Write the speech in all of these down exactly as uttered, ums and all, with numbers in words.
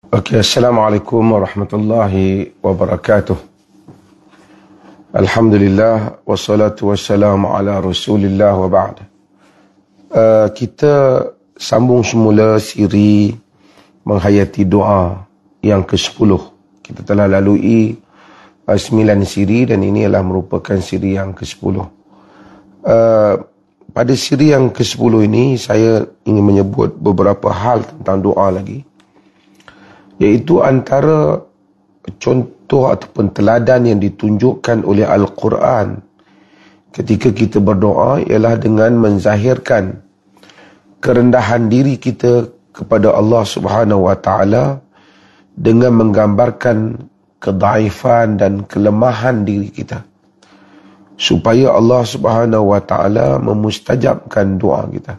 Okey, Assalamualaikum warahmatullahi wabarakatuh. Alhamdulillah, wassalatu wassalamu ala rasulillah wa ba'd. Uh, kita sambung semula siri menghayati doa yang ke sepuluh. Kita telah lalui uh, sembilan siri dan ini adalah merupakan siri yang ke sepuluh. Uh, pada siri yang ke sepuluh ini saya ingin menyebut beberapa hal tentang doa lagi. Iaitu antara contoh ataupun teladan yang ditunjukkan oleh Al-Quran ketika kita berdoa ialah dengan menzahirkan kerendahan diri kita kepada Allah Subhanahu Wa Taala dengan menggambarkan kedaifan dan kelemahan diri kita supaya Allah Subhanahu Wa Taala memustajabkan doa kita.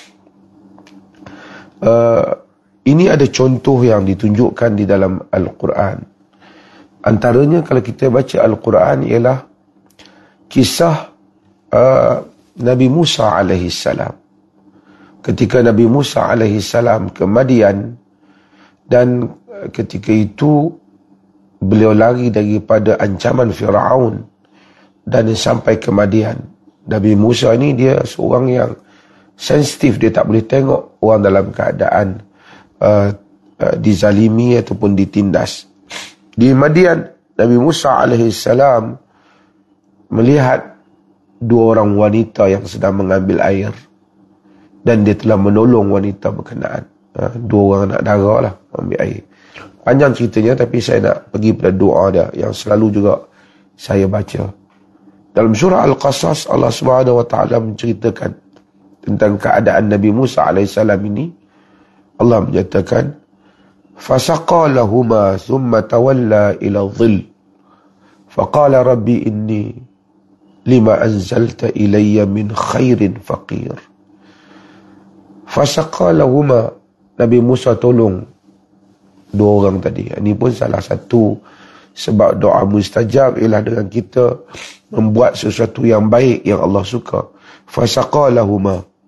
Uh, Ini ada contoh yang ditunjukkan di dalam Al-Quran. Antaranya kalau kita baca Al-Quran ialah kisah uh, Nabi Musa alaihi salam. Ketika Nabi Musa alaihi salam ke Madian dan ketika itu beliau lari daripada ancaman Firaun dan sampai ke Madian. Nabi Musa ini dia seorang yang sensitif, dia tak boleh tengok orang dalam keadaan Uh, uh, dizalimi ataupun ditindas. Di Madian, Nabi Musa alaihi salam melihat dua orang wanita yang sedang mengambil air dan dia telah menolong wanita berkenaan. Uh, dua orang anak dara lah ambil air. Panjang ceritanya tapi saya nak pergi pada doa dia yang selalu juga saya baca. Dalam surah Al-Qasas, Allah Subhanahu Wa Taala menceritakan tentang keadaan Nabi Musa alaihi salam ini. Allah menyatakan, فَسَقَى لَهُمَا ثُمَّ تَوَلَّى إِلَى الظِّلِّ فَقَالَ رَبِّي إِنِّي لِمَا أَنزَلْتَ إِلَيَّ مِنْ خَيْرٍ فَقِيرٍ. فَسَقَى لَهُمَا, Nabi Musa tolong dua orang tadi. Ini pun salah satu sebab doa mustajab ialah dengan kita membuat sesuatu yang baik yang Allah suka. فَسَقَى لَهُمَا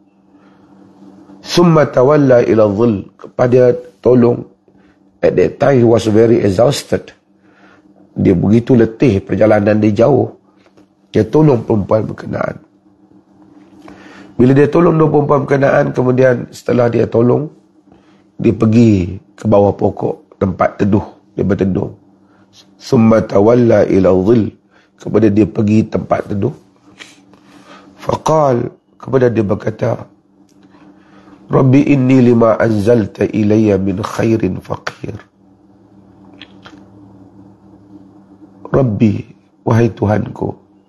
Summa tawalla ila dhil, kepada tolong. At that time he was very exhausted. Dia begitu letih, perjalanan dia jauh. Dia tolong perempuan berkenaan. Bila dia tolong dua perempuan berkenaan, kemudian setelah dia tolong, dia pergi ke bawah pokok tempat teduh, dia berteduh. Summa tawalla ila dhil, kepada dia pergi tempat teduh. Faqal, kepada dia berkata, Rabbi inni lima anzalta ilayya min khairin faqir. Rabbi, wahai Tuhanku,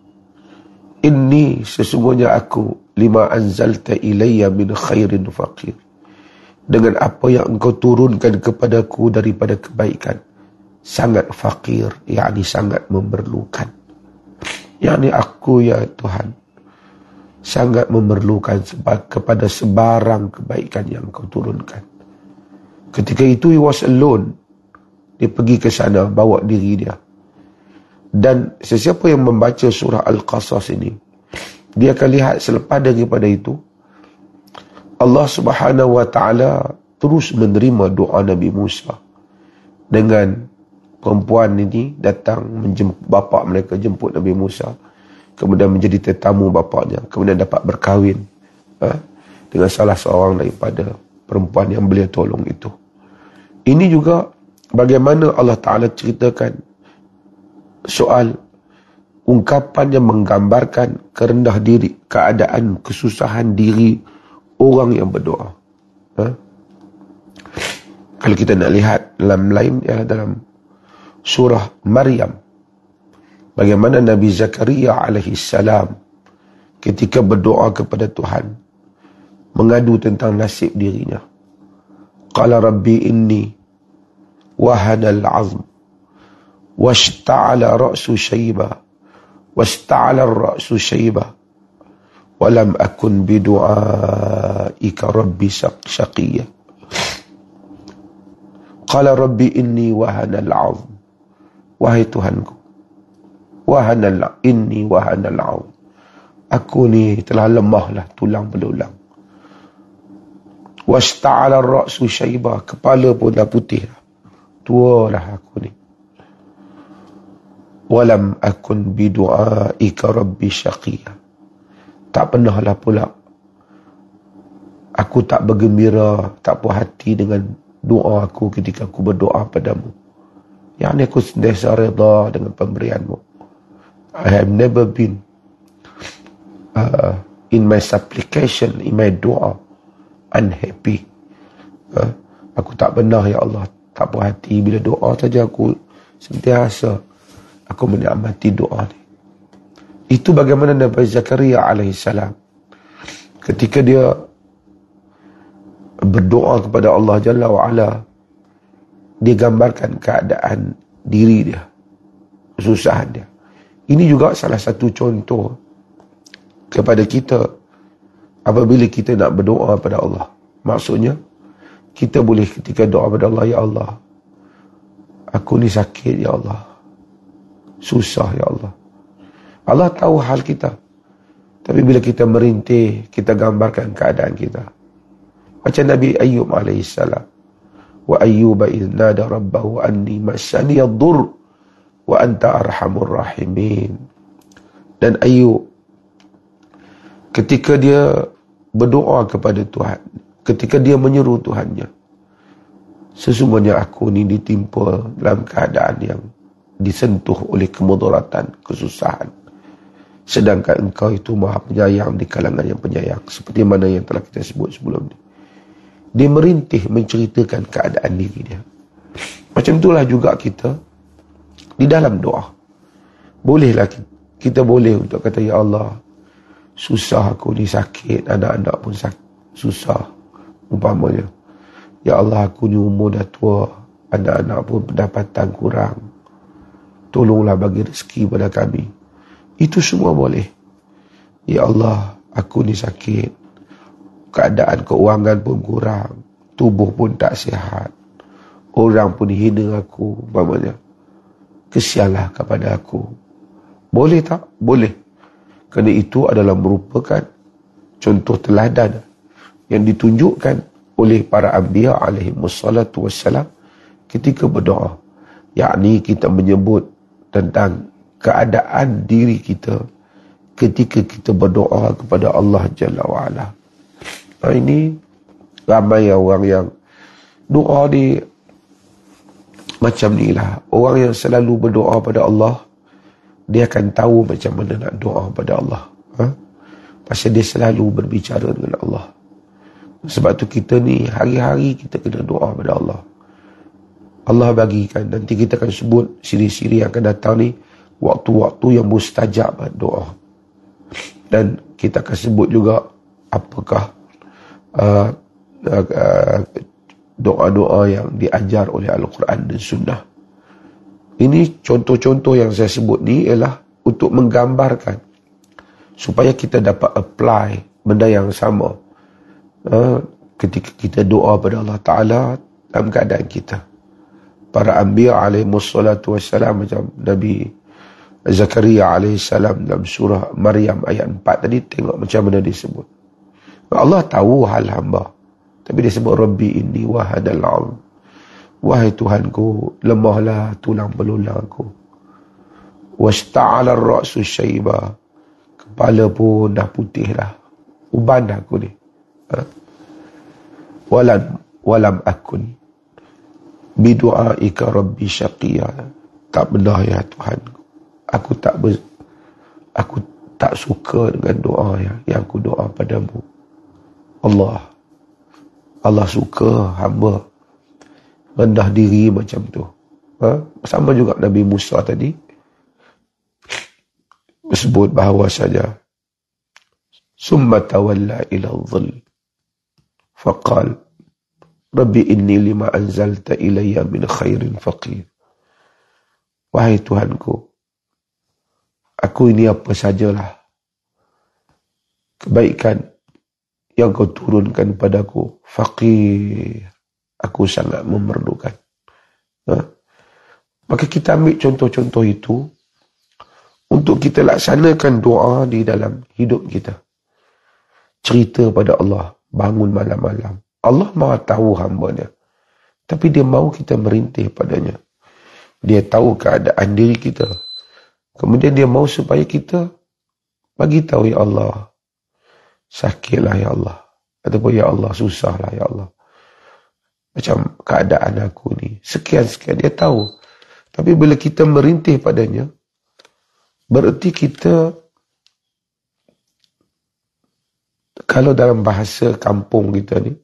inni, sesungguhnya aku, lima anzalta ilayya min khairin faqir. Dengan apa yang engkau turunkan kepadaku daripada kebaikan, sangat fakir, yakni sangat memerlukan. Yakni aku, ya Tuhan, sangat memerlukan sebab kepada sebarang kebaikan yang kau turunkan. Ketika itu he was alone. Dia pergi ke sana bawa diri dia. Dan sesiapa yang membaca surah Al-Qasas ini, dia akan lihat selepas daripada itu Allah Subhanahu Wa Taala terus menerima doa Nabi Musa. Dengan perempuan ini datang menjemput bapa mereka, jemput Nabi Musa, kemudian menjadi tetamu bapaknya, kemudian dapat berkahwin ha, dengan salah seorang daripada perempuan yang beliau tolong itu. Ini juga bagaimana Allah Ta'ala ceritakan soal ungkapan yang menggambarkan kerendah diri, keadaan kesusahan diri orang yang berdoa. Ha? Kalau kita nak lihat dalam lain, ya, dalam surah Maryam, bagaimana Nabi Zakaria alaihi salam ketika berdoa kepada Tuhan mengadu tentang nasib dirinya. Qala rabbi inni wahana al-'azm washta'ala ra'su shayba washta'ala ar-ra'su shayba wa lam akun bidu'aika rabbi shaqiyya. Qala rabbi inni wahana al-'azm, wahai Tuhanku, wahanal inni wahanal aum, aku ni telah lemahlah tulang belulang. Wasta'ala ar-ra'su syaiba, kepala pun dah putih. tualah aku ni. Walam akun bidu'aika rabbi syaqiyya. Tak pernahlah pula aku tak bergembira, tak puas hati dengan doa aku ketika aku berdoa padamu. Yang ni aku sentiasa redha dengan pemberianmu. I have never been uh, in my supplication, in my doa, unhappy. Uh, aku tak pernah, ya Allah, tak puas hati bila doa saja. Aku sentiasa aku menikmati doa ni. Itu bagaimana Nabi Zakaria alaihissalam ketika dia berdoa kepada Allah Jalla wa'ala, dia gambarkan keadaan diri dia, kesusahan dia. Ini juga salah satu contoh kepada kita apabila kita nak berdoa pada Allah. Maksudnya, kita boleh ketika doa pada Allah, ya Allah, aku ni sakit, ya Allah, susah, ya Allah. Allah tahu hal kita. Tapi bila kita merintih, kita gambarkan keadaan kita. Macam Nabi Ayyub alaihissalam. Wa ayyuba idh nada rabbahu anni massani ad-dur wa anta arhamur rahimin. Dan Ayyub ketika dia berdoa kepada Tuhan, ketika dia menyeru Tuhannya, sesungguhnya aku ni ditimpa dalam keadaan yang disentuh oleh kemudaratan, kesusahan. Sedangkan engkau itu maha penyayang di kalangan yang penyayang. Seperti mana yang telah kita sebut sebelum ni. Dia merintih menceritakan keadaan diri dia. Macam itulah juga kita di dalam doa. Bolehlah kita, kita boleh untuk kata, ya Allah, susah aku ni, sakit, anak-anak pun sakit, susah. Umpamanya, ya Allah, aku ni umur dah tua, anak-anak pun pendapatan kurang, tolonglah bagi rezeki pada kami. Itu semua boleh. Ya Allah, aku ni sakit, keadaan keuangan pun kurang, tubuh pun tak sihat, orang pun hina aku, umpamanya. Kesianlah kepada aku. Boleh tak? Boleh. Kerana itu adalah merupakan contoh teladan yang ditunjukkan oleh para anbiya alaihi wassalatu wassalam ketika berdoa. Yakni kita menyebut tentang keadaan diri kita ketika kita berdoa kepada Allah Jalla wa'ala. Nah, ini ramai orang yang doa ni macam ni lah. Orang yang selalu berdoa pada Allah, dia akan tahu macam mana nak doa pada Allah. Ha? Pasal dia selalu berbicara dengan Allah. Sebab tu kita ni hari-hari kita kena doa pada Allah. Allah bagikan, nanti kita akan sebut siri-siri yang akan datang ni, waktu-waktu yang mustajab doa. Dan kita akan sebut juga apakah uh, uh, doa-doa yang diajar oleh Al-Quran dan Sunnah. Ini contoh-contoh yang saya sebut ni ialah untuk menggambarkan supaya kita dapat apply benda yang sama uh, ketika kita doa pada Allah Ta'ala dalam keadaan kita. Para anbiya alaihissalatu wassalam macam Nabi Zakaria alaihissalam dalam surah Maryam ayat empat tadi, tengok macam mana disebut. Allah tahu hal hamba, tapi dia sebut Rabbi inni wahadal 'azm. Wahai Tuhanku, lemahlah tulang belulang aku. Wasta'ala ar-ra'su syaiba. Kepala pun dah putih dah. Uban dah aku ni. Ha? Walam walam akun bidu'aika rabbi syaqiyya. Tak benar ya Tuhanku. Aku tak ber, aku tak suka dengan doa yang, yang aku doa padamu. Allah. Allah suka hamba rendah diri macam tu. Ha? Sama juga Nabi Musa tadi sebut bahawa saja summa tawalla ila dhil faqal Rabbi inni lima anzalta ilayya min khairin faqir. Wahai Tuhanku, aku ini apa sajalah kebaikan yang kau turunkan padaku, faqir, aku sangat memerlukan. Ha? Maka kita ambil contoh-contoh itu untuk kita laksanakan doa di dalam hidup kita. Cerita pada Allah, bangun malam-malam. Allah maha tahu hamba-Nya. Tapi dia mahu kita merintih padanya. Dia tahu keadaan diri kita. Kemudian dia mahu supaya kita bagi tahu, ya Allah, sakitlah ya Allah. Ataupun ya Allah, susahlah ya Allah. Macam keadaan aku ni. Sekian-sekian dia tahu. Tapi bila kita merintih padanya, bererti kita, kalau dalam bahasa kampung kita ni,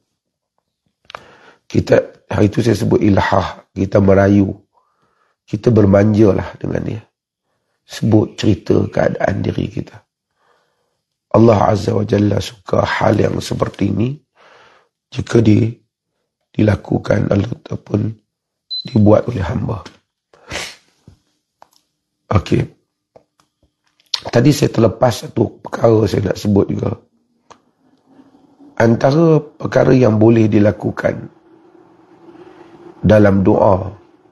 kita, hari itu saya sebut ilhah, kita merayu. Kita bermanjalah dengan dia. Sebut cerita keadaan diri kita. Allah Azza wa Jalla suka hal yang seperti ini jika di, dilakukan ataupun dibuat oleh hamba. Okey. Tadi saya terlepas satu perkara saya nak sebut juga. Antara perkara yang boleh dilakukan dalam doa,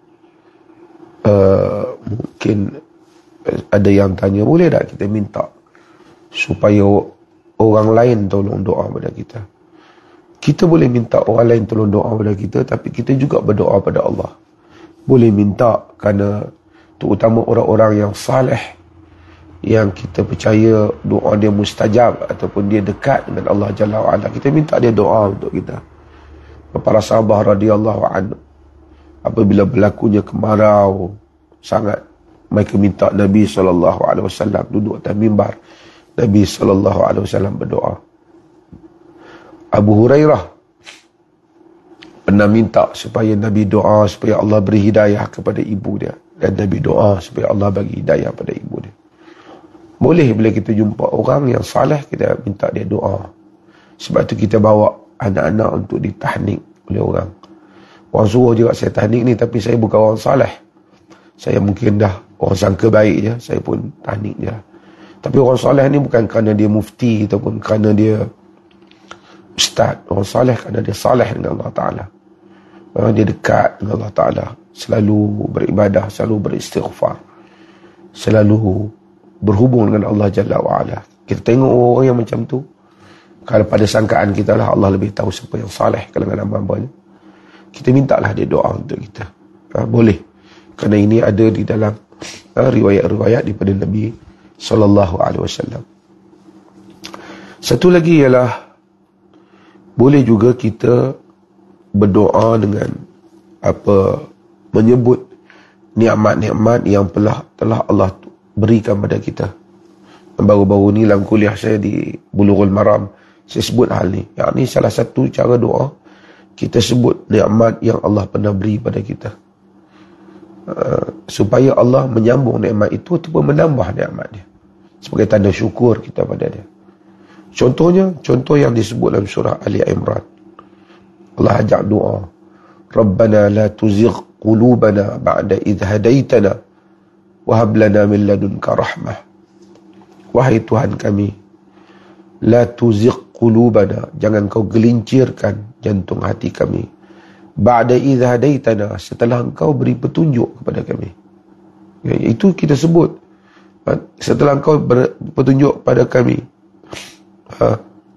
uh, mungkin ada yang tanya, boleh tak kita minta supaya orang lain tolong doa pada kita? Kita boleh minta orang lain tolong doa pada kita, tapi kita juga berdoa pada Allah. Boleh minta kerana terutama orang-orang yang saleh, yang kita percaya doa dia mustajab ataupun dia dekat dengan Allah Jalla wa'ala, kita minta dia doa untuk kita. Para sahabat radhiyallahu anhu, apabila berlakunya kemarau sangat, mereka minta Nabi sallallahu alaihi wasallam duduk atas mimbar. Nabi sallallahu alaihi wasallam berdoa. Abu Hurairah pernah minta supaya Nabi doa supaya Allah beri hidayah kepada ibu dia, dan Nabi doa supaya Allah bagi hidayah pada ibu dia. Boleh bila kita jumpa orang yang saleh, kita minta dia doa. Sebab tu kita bawa anak-anak untuk ditahnik oleh orang. Orang suruh juga saya tahnik ni, tapi saya bukan orang saleh. Saya mungkin dah orang sangka baik je, saya pun tahnik je. Tapi orang saleh ni bukan kerana dia mufti ataupun kerana dia ustaz. Orang saleh kerana dia saleh dengan Allah Ta'ala. Dia dekat dengan Allah Ta'ala. Selalu beribadah, selalu beristighfar. Selalu berhubung dengan Allah Jalla wa'ala. Kita tengok orang yang macam tu, kalau pada sangkaan kita lah, Allah lebih tahu siapa yang saleh kalangan hamba-hambanya. Kita mintalah dia doa untuk kita. Ha, boleh. Kerana ini ada di dalam ha, riwayat-riwayat daripada Nabi sallallahu alaihi wasallam. Satu lagi ialah boleh juga kita berdoa dengan apa, menyebut nikmat-nikmat yang telah telah Allah berikan pada kita. Baru-baru ni dalam kuliah saya di Bulughul Maram, saya sebut hal ni. Yang ni salah satu cara doa, kita sebut nikmat yang Allah pernah beri pada kita. Uh, supaya Allah menyambung nikmat itu ataupun menambah nikmat dia. Sebagai tanda syukur kita pada dia. Contohnya, contoh yang disebut dalam surah Ali Imran. Allah ajak doa. Rabbana la tuzigh qulubana ba'da idh hadaitana wa hab lana min ladunka rahmah. Wahai Tuhan kami, la tuzigh qulubana, jangan kau gelincirkan jantung hati kami. Ba'da idh hadaitana, setelah engkau beri petunjuk kepada kami. Ya, itu kita sebut. Setelah engkau ber, petunjuk pada kami. Ha.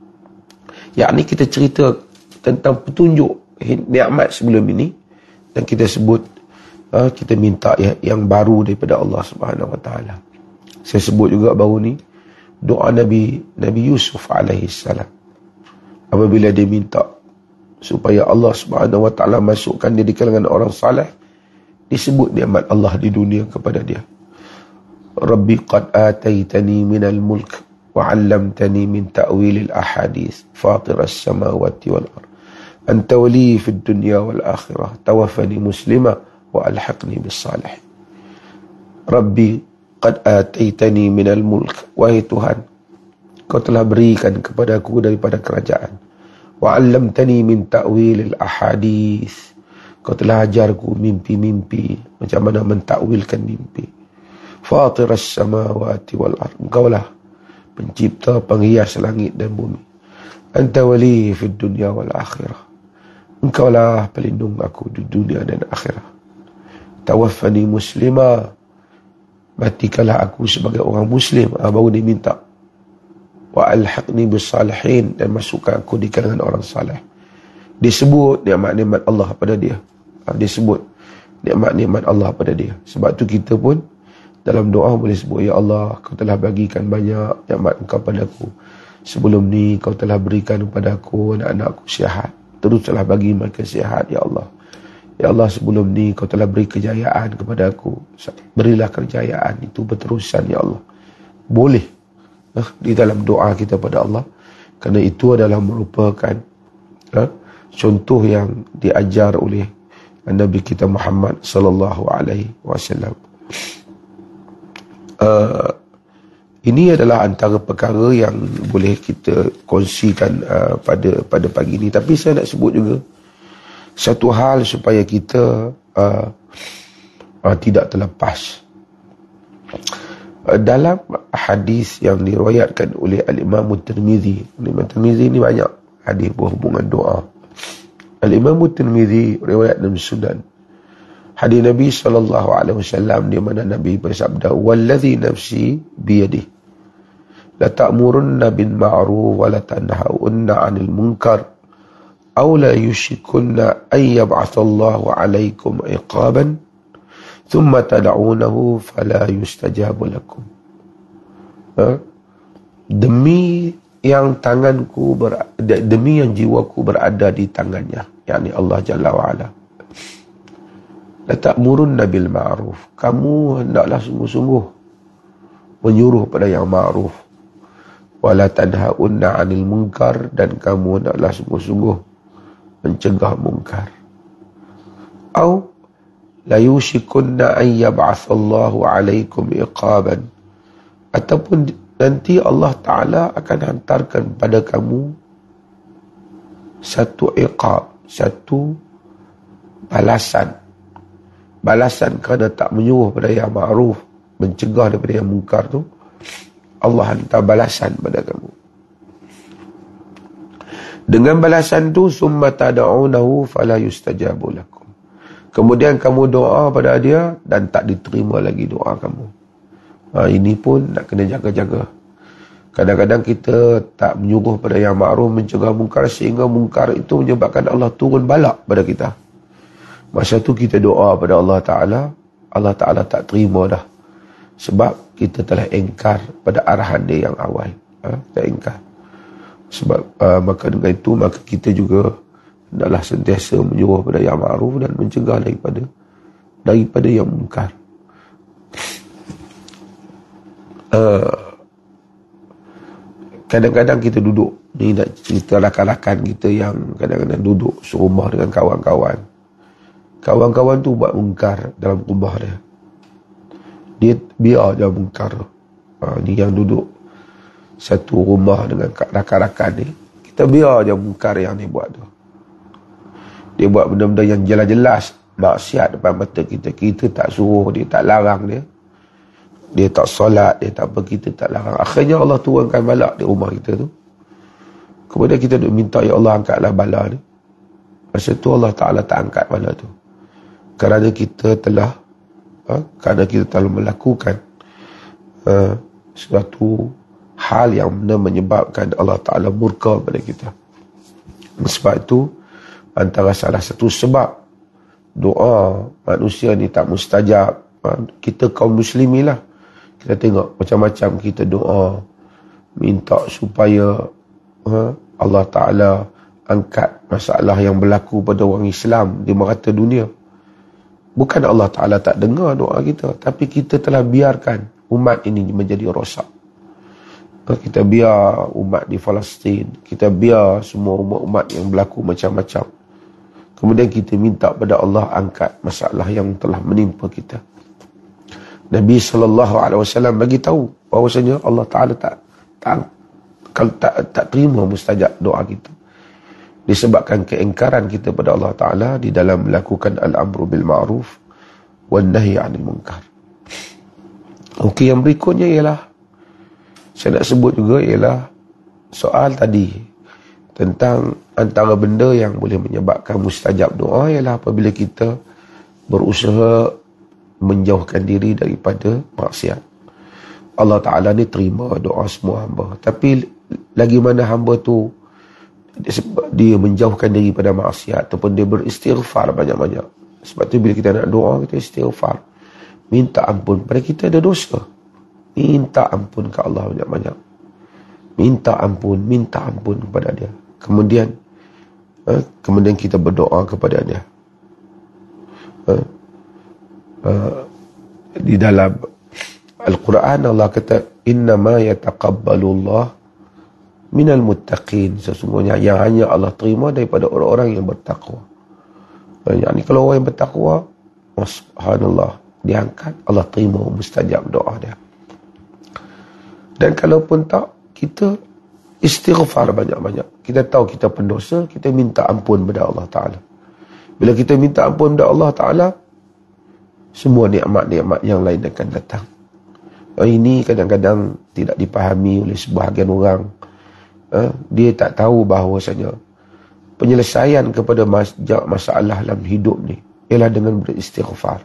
Yakni kita cerita tentang petunjuk nikmat sebelum ini, dan kita sebut, ha, kita minta ya, yang baru daripada Allah Subhanahu Wa Taala. Saya sebut juga baru ni doa Nabi Nabi Yusuf alaihi salam. Apabila dia minta supaya Allah Subhanahu Wa Taala masukkan dia di kalangan orang saleh, disebut nikmat Allah di dunia kepada dia. Rabbi qad ataitani minal mulk wa 'allamtani min ta'wilil ahadits fatiras samawati wal ard anta wali fid dunya wal akhirah tawaffani muslima wa alhiqni bis salihin. Rabbi qad ataitani minal mulk, wahai Tuhan, kau telah berikan kepadaku daripada kerajaan. Wa 'allamtani min ta'wilil ahadits, kau telah ajarku mimpi-mimpi, macam mana mentakwilkan mimpi. Fatiras samawati wal ard, engkaulah pencipta penghias langit dan bumi. Anta wali fid dunya wal akhirah, engkaulah pelindung aku di dunia dan akhirat. Tawaffani muslima, matikanlah aku sebagai orang muslim. Ah, baru dia minta. Wa alhiqni bis salihin, dan masukkan aku di kalangan orang saleh. Disebut nikmat-nikmat Allah pada dia. Ha, dia sebut nikmat-nikmat Allah pada dia. Sebab tu kita pun dalam doa boleh sebut, ya Allah, kau telah bagikan banyak nikmat engkau padaku. Sebelum ni kau telah berikan kepada aku anak-anakku sihat. Teruslah bagi mereka sihat, ya Allah. Ya Allah, sebelum ni kau telah beri kejayaan kepada aku. Berilah kejayaan itu berterusan, ya Allah. Boleh eh, di dalam doa kita pada Allah. Kerana itu adalah merupakan eh, contoh yang diajar oleh Nabi kita Muhammad sallallahu alaihi wasallam. Uh, ini adalah antara perkara yang boleh kita kongsikan uh, pada pada pagi ini. Tapi saya nak sebut juga satu hal supaya kita uh, uh, tidak terlepas. Uh, dalam hadis yang diriwayatkan oleh Al-Imam Tirmizi, Al-Imam Tirmizi ini banyak hadis berhubungan doa. Al-Imam Tirmizi riwayat dalam Sunan, hadis Nabi sallallahu alaihi wasallam di mana Nabi bersabda, "Wallazi nafsi biyadihi la ta'murunna bil ma'ruf wa la tanhaunna 'anil munkar aw la yushikunna ay yab'athallahu 'alaikum iqaban thumma tad'unahu fala yustajabu lakum." Ha? Demi yang tanganku berada, demi yang jiwaku berada di tangannya, yakni Allah Jalla wa'ala, la ta'murunna bil ma'ruf, kamu hendaklah sungguh-sungguh menyuruh pada yang ma'ruf, wa la tanhaunna 'anil munkar, dan kamu hendaklah sungguh-sungguh mencegah munkar. Au la yushikunna an yab'athallahu 'alaikum iqaban, ataupun nanti Allah Ta'ala akan hantarkan pada kamu satu iqab, satu balasan. Balasan kerana tak menyuruh pada yang ma'ruf, mencegah daripada yang mungkar tu, Allah hantar balasan pada kamu. Dengan balasan tu, summa tad'unahu fala yustajabu lakum. Kemudian kamu doa pada dia dan tak diterima lagi doa kamu. Ha, ini pun nak kena jaga-jaga. Kadang-kadang kita tak menyuruh pada yang ma'ruf, mencegah mungkar, sehingga mungkar itu menyebabkan Allah turun balak pada kita. Masa tu kita doa pada Allah Ta'ala, Allah Ta'ala tak terima dah. Sebab kita telah engkar pada arahan dia yang awal. Ha? Tak engkar. Sebab uh, maka dengan itu, maka kita juga hendaklah sentiasa menyuruh pada yang ma'ruf dan mencegah daripada daripada yang mungkar. Uh, kadang-kadang kita duduk, ni nak cerita rakan-rakan kita yang kadang-kadang duduk serumah dengan kawan-kawan. Kawan-kawan tu buat mungkar dalam rumah dia. Dia biar je mungkar. Ha, ni yang duduk satu rumah dengan rakan-rakan ni, kita biar je mungkar yang dia buat tu. Dia buat benda-benda yang jelas-jelas maksiat depan mata kita. Kita tak suruh dia, tak larang dia. Dia tak solat, dia tak apa, kita tak larang. Akhirnya Allah turunkan balak di rumah kita tu. Kemudian kita duk minta, ya Allah angkatlah bala ni. Masa tu Allah Ta'ala tak angkat bala tu. Kerana kita telah, ha, kerana kita telah melakukan ha, suatu hal yang menyebabkan Allah Ta'ala murka pada kita. Sebab itu, antara salah satu sebab doa manusia ni tak mustajab, ha, kita kaum muslimilah, kita tengok macam-macam kita doa minta supaya ha, Allah Ta'ala angkat masalah yang berlaku pada orang Islam di merata dunia. Bukan Allah Ta'ala tak dengar doa kita, tapi kita telah biarkan umat ini menjadi rosak. Kita biar umat di Palestin, kita biar semua umat-umat yang berlaku macam-macam. Kemudian kita minta pada Allah angkat masalah yang telah menimpa kita. Nabi sallallahu alaihi wasallam bagi tahu bahawasanya Allah Ta'ala tak tak, tak, tak, tak terima mustajab doa kita. Disebabkan keingkaran kita pada Allah Ta'ala di dalam melakukan al-amru bil ma'ruf wan nahi 'anil munkar. Okey, yang berikutnya ialah, saya nak sebut juga ialah soal tadi tentang antara benda yang boleh menyebabkan mustajab doa ialah apabila kita berusaha menjauhkan diri daripada maksiat. Allah Ta'ala ni terima doa semua hamba. Tapi lagi mana hamba tu dia menjauhkan diri pada maksiat ataupun dia beristighfar banyak-banyak, Sebab tu bila kita nak doa, kita istighfar. Minta ampun. Pada kita ada dosa. Minta ampun ke Allah banyak-banyak. Minta ampun, minta ampun kepada dia. Kemudian, eh, kemudian kita berdoa kepada dia. Eh, eh, di dalam Al-Quran Allah kata, innama yataqabbalullah minal muttaqin. Sesungguhnya yang hanya Allah terima daripada orang-orang yang bertakwa. Yang ni kalau orang yang bertakwa, oh, subhanallah, diangkat, Allah terima mustajab doa dia. Dan kalaupun tak, kita istighfar banyak-banyak. Kita tahu kita pendosa, kita minta ampun kepada Allah Ta'ala. Bila kita minta ampun kepada Allah Ta'ala, semua nikmat-nikmat yang lain akan datang. Ini kadang-kadang tidak dipahami oleh sebahagian orang. Dia tak tahu bahawasanya penyelesaian kepada masalah dalam hidup ni ialah dengan beristighfar.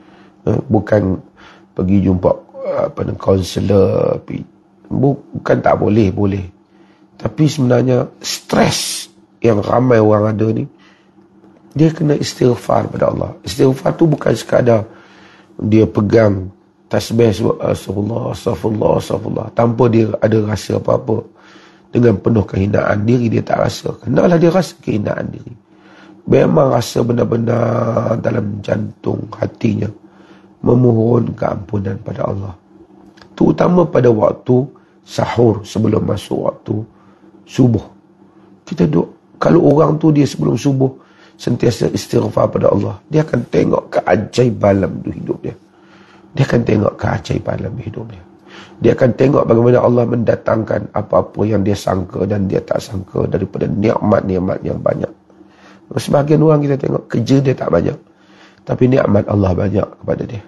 Bukan pergi jumpa apa ni, kaunselor. Bukan tak boleh, boleh. Tapi sebenarnya stres yang ramai orang ada ni, dia kena istighfar pada Allah. Istighfar tu bukan sekadar dia pegang tasbih astagfirullah, astagfirullah, astagfirullah, tanpa dia ada rasa apa-apa. Dengan penuh kehinaan diri, dia tak rasa. Kenalah dia rasa kehinaan diri. Memang rasa benar-benar dalam jantung hatinya memohon keampunan pada Allah. Terutama pada waktu sahur, sebelum masuk waktu subuh. Kita duk, kalau orang tu dia sebelum subuh sentiasa istighfar pada Allah, dia akan tengok keajaiban dalam hidup dia. Dia akan tengok keajaiban dalam hidup dia. Dia akan tengok bagaimana Allah mendatangkan apa-apa yang dia sangka dan dia tak sangka daripada nikmat-nikmat yang banyak. Sebahagian orang kita tengok kerja dia tak banyak, tapi nikmat Allah banyak kepada dia.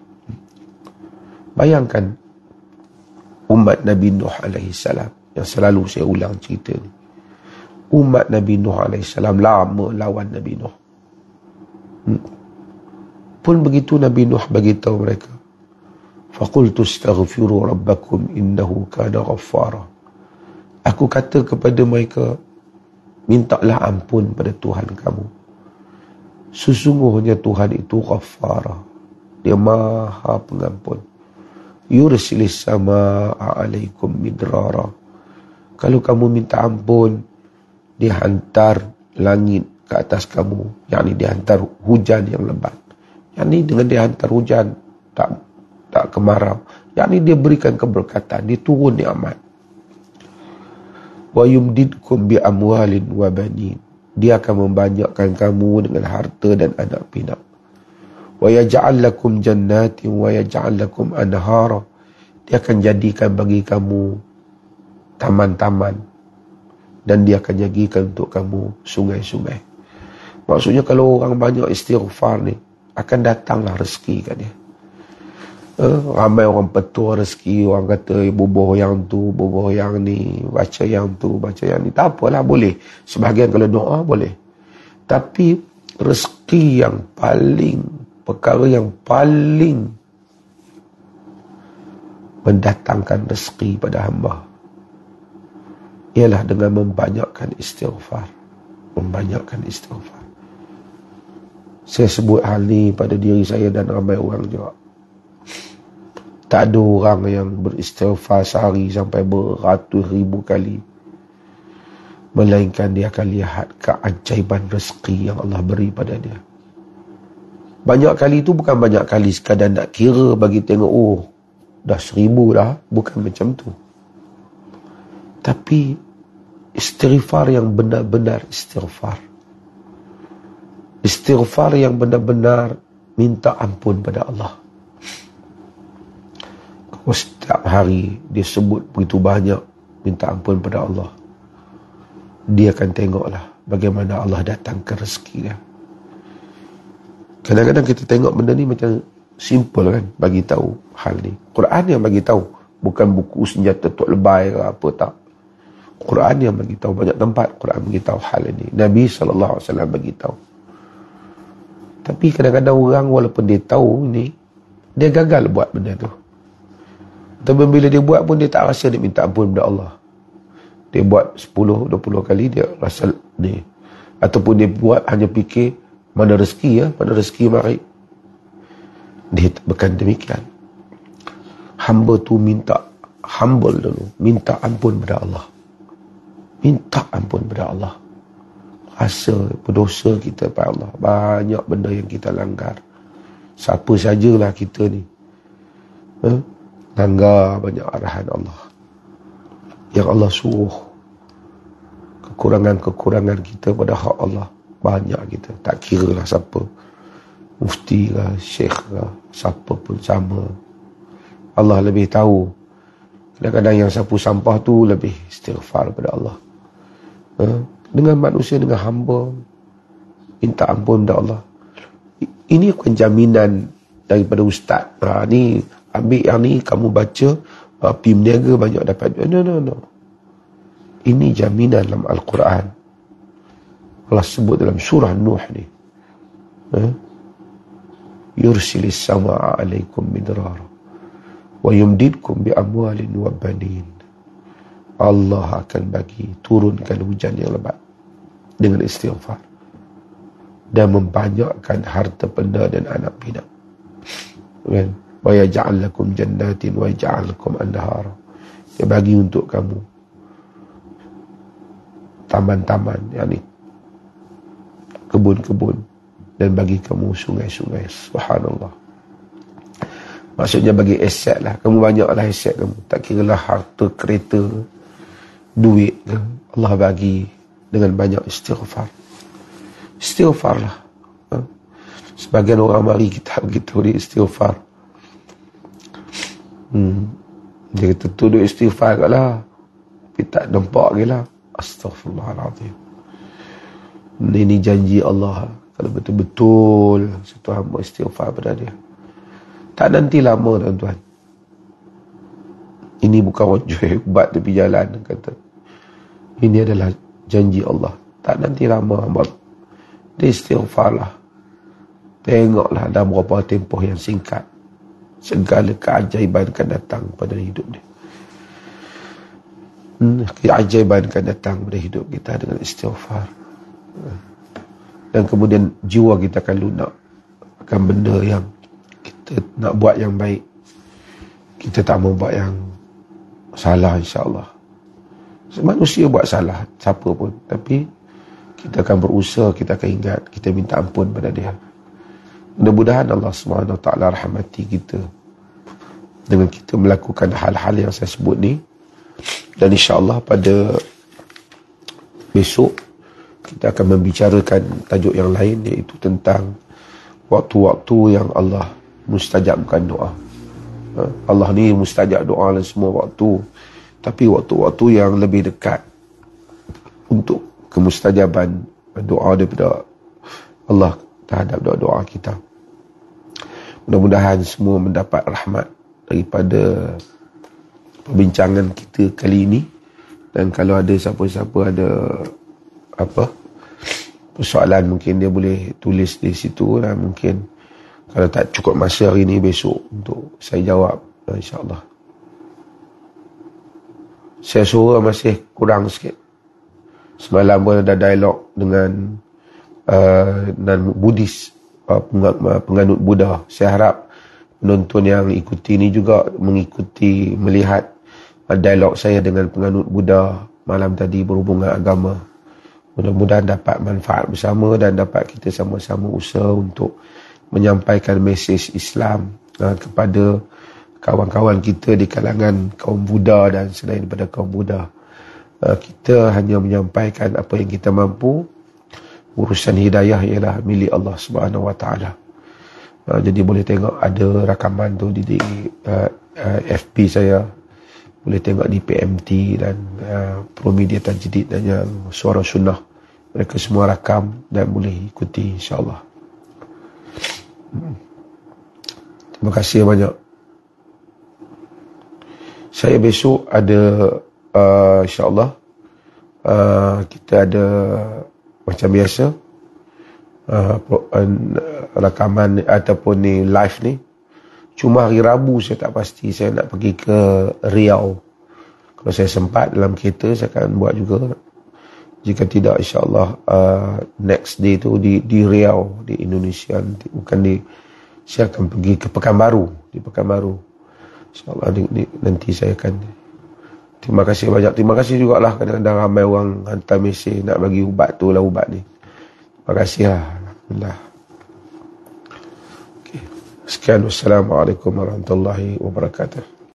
Bayangkan umat Nabi Nuh alaihi salam, yang selalu saya ulang cerita ni. Umat Nabi Nuh alaihi salam lama lawan Nabi Nuh. Hmm. Pun begitu Nabi Nuh bagi tahu mereka, faqultu astaghfiru rabbakum innahu kana ghaffara. Aku kata kepada mereka, mintalah ampun pada Tuhan kamu. Sesungguhnya Tuhan itu ghaffara. Dia maha pengampun. Yursilis samaa'a alaikum midrara. Kalau kamu minta ampun, dia hantar langit ke atas kamu. Yakni dia hantar hujan yang lebat. Yakni dengan dia hantar hujan, tak tak kemarau. Yakni dia berikan keberkatan, dia turun nikmat. Wa yumdidkum bi amwalin wa banin. Dia akan membanyakkan kamu dengan harta dan anak pinak. Wa yaj'al lakum jannatin wa yaj'al lakum anhara. Dia akan jadikan bagi kamu taman-taman dan dia akan jadikan untuk kamu sungai-sungai. Maksudnya kalau orang banyak istighfar ni, akan datanglah rezeki kat dia. Eh, ramai orang petua rezeki, orang kata bubuh yang tu, bubuh yang ni, baca yang tu, baca yang ni. Tak apalah, boleh. Sebahagian kalau doa boleh. Tapi rezeki yang paling, perkara yang paling mendatangkan rezeki pada hamba ialah dengan membanyakkan istighfar. Membanyakkan istighfar. Saya sebut hal ni pada diri saya dan ramai orang juga. Tak ada orang yang beristighfar sehari sampai beratus ribu kali, melainkan dia akan lihat keajaiban rezeki yang Allah beri pada dia. Banyak kali itu bukan banyak kali sekadar nak kira bagi tengok, oh dah seribu dah. Bukan macam tu. Tapi istighfar yang benar-benar istighfar. Istighfar yang benar-benar minta ampun pada Allah. Kalau setiap hari dia sebut begitu banyak minta ampun pada Allah, dia akan tengoklah bagaimana Allah datangkan rezeki dia. Kadang-kadang kita tengok benda ni macam simple kan, bagi tahu hal ni. Quran yang bagi tahu, bukan buku senjata tok lebay ke apa, tak. Quran yang bagi tahu, banyak tempat Quran bagi tahu hal ini. Nabi sallallahu alaihi wasallam bagi tahu. Tapi kadang-kadang orang walaupun dia tahu ni, dia gagal buat benda tu. Tapi bila dia buat pun dia tak rasa dia minta ampun kepada Allah. Dia buat sepuluh dua puluh kali dia rasa ni. Ataupun dia buat hanya fikir Mana rezeki ya, mana rezeki mari. Dia bukan demikian. Hamba tu minta humble dulu, minta ampun pada Allah. Minta ampun pada Allah. Rasa berdosa kita pada Allah. Banyak benda yang kita langgar. Siapa sajalah kita ni. Eh? Langgar banyak arahan Allah. Yang Allah suruh. Kekurangan-kekurangan kita pada hak Allah. Banyak kita. Tak kira lah siapa. Mufti lah, syekh lah. Siapa pun sama. Allah lebih tahu. Kadang-kadang yang sapu sampah tu lebih istighfar kepada Allah. Ha? Dengan manusia, dengan hamba, minta ampun kepada Allah. Ini bukan jaminan daripada ustaz. Ha, ni ambil yang ni, kamu baca, ha, pergi berniaga banyak dapat. No, no, no. Ini jaminan dalam Al-Quran. Allah sebut dalam surah Nuh ni. Ha? Yursilis sama'a alaikum midrara. Wa yumdidkum bi amwalin wa banin. Allah akan bagi turunkan hujan yang lebat dengan istighfar dan membanyakkan harta benda dan anak pinak. Kan? Wa yaj'al lakum jannatin wa yaj'al lakum anhara. Dia bagi untuk kamu taman-taman, yakni kebun-kebun, dan bagi kamu sungai-sungai. Subhanallah. Maksudnya bagi aset lah. Kamu banyaklah aset kamu. Tak kira lah harta, kereta, duit ke. Allah bagi dengan banyak istighfar. Istighfar lah. Ha? Sebagian orang mari kita begitu dia istighfar. Hmm. Dia kata tu duit istighfar kat lah. Tapi tak nampak ke lah. Astaghfirullahaladzim. Ini janji Allah. Kalau betul-betul satu hamba istighfar pada dia. Tak nanti lama tuan-tuan. Ini bukan wajah hebat tepi jalan, kata. Ini adalah janji Allah. Tak nanti lama hamba. Dia istighfarlah. Tengoklah dalam beberapa tempoh yang singkat. Segala keajaiban akan datang pada hidup dia. Hmm, keajaiban akan datang pada hidup kita dengan istighfar. Dan kemudian jiwa kita akan lunak akan benda yang kita nak buat yang baik. Kita tak mau buat yang salah, insyaAllah. Manusia buat salah, siapa pun. Tapi kita akan berusaha, kita akan ingat, kita minta ampun pada dia. Mudah-mudahan Allah subhanahu wa taala rahmati kita dengan kita melakukan hal-hal yang saya sebut ni. Dan insyaAllah pada besok kita akan membicarakan tajuk yang lain, iaitu tentang waktu-waktu yang Allah mustajabkan doa. Allah ni mustajab doa dalam semua waktu. Tapi waktu-waktu yang lebih dekat untuk kemustajaban doa daripada Allah terhadap doa-doa kita. Mudah-mudahan semua mendapat rahmat daripada perbincangan kita kali ini. Dan kalau ada siapa-siapa ada apa persoalan, mungkin dia boleh tulis di situ, dan mungkin kalau tak cukup masa hari ni, besok untuk saya jawab, insyaAllah. Saya suara masih kurang sikit. Semalam pun ada dialog dengan uh, non Buddhis, uh, penganut Buddha. Saya harap penonton yang ikuti ni juga mengikuti, melihat uh, dialog saya dengan penganut Buddha malam tadi berhubungan agama. Mudah-mudahan dapat manfaat bersama dan dapat kita sama-sama usaha untuk menyampaikan mesej Islam uh, kepada kawan-kawan kita di kalangan kaum Buddha dan selain daripada kaum Buddha. Uh, kita hanya menyampaikan apa yang kita mampu. Urusan hidayah ialah milik Allah Subhanahu Wa Taala. Uh, jadi boleh tengok ada rakaman tu di, di uh, uh, F B saya. Boleh tengok di P M T dan uh, Promedia Tajdid dan yang Suara Sunnah. Mereka semua rakam dan boleh ikuti, insyaAllah. Terima kasih banyak. Saya besok ada uh, insyaAllah uh, kita ada macam biasa uh, rakaman ataupun ni live ni. Cuma hari Rabu saya tak pasti, saya nak pergi ke Riau. Kalau saya sempat dalam kereta, saya akan buat juga. Jika tidak, insyaAllah uh, next day tu di, di Riau, di Indonesia nanti. Bukan di, saya akan pergi ke Pekanbaru, di Pekanbaru. InsyaAllah di, di, nanti saya akan. Terima kasih banyak. Terima kasih jugalah kadang-kadang ramai orang hantar mesej nak bagi ubat tu lah, ubat ni. Terima kasih lah. Alhamdulillah. Okay. Sekian. Wassalamualaikum warahmatullahi wabarakatuh.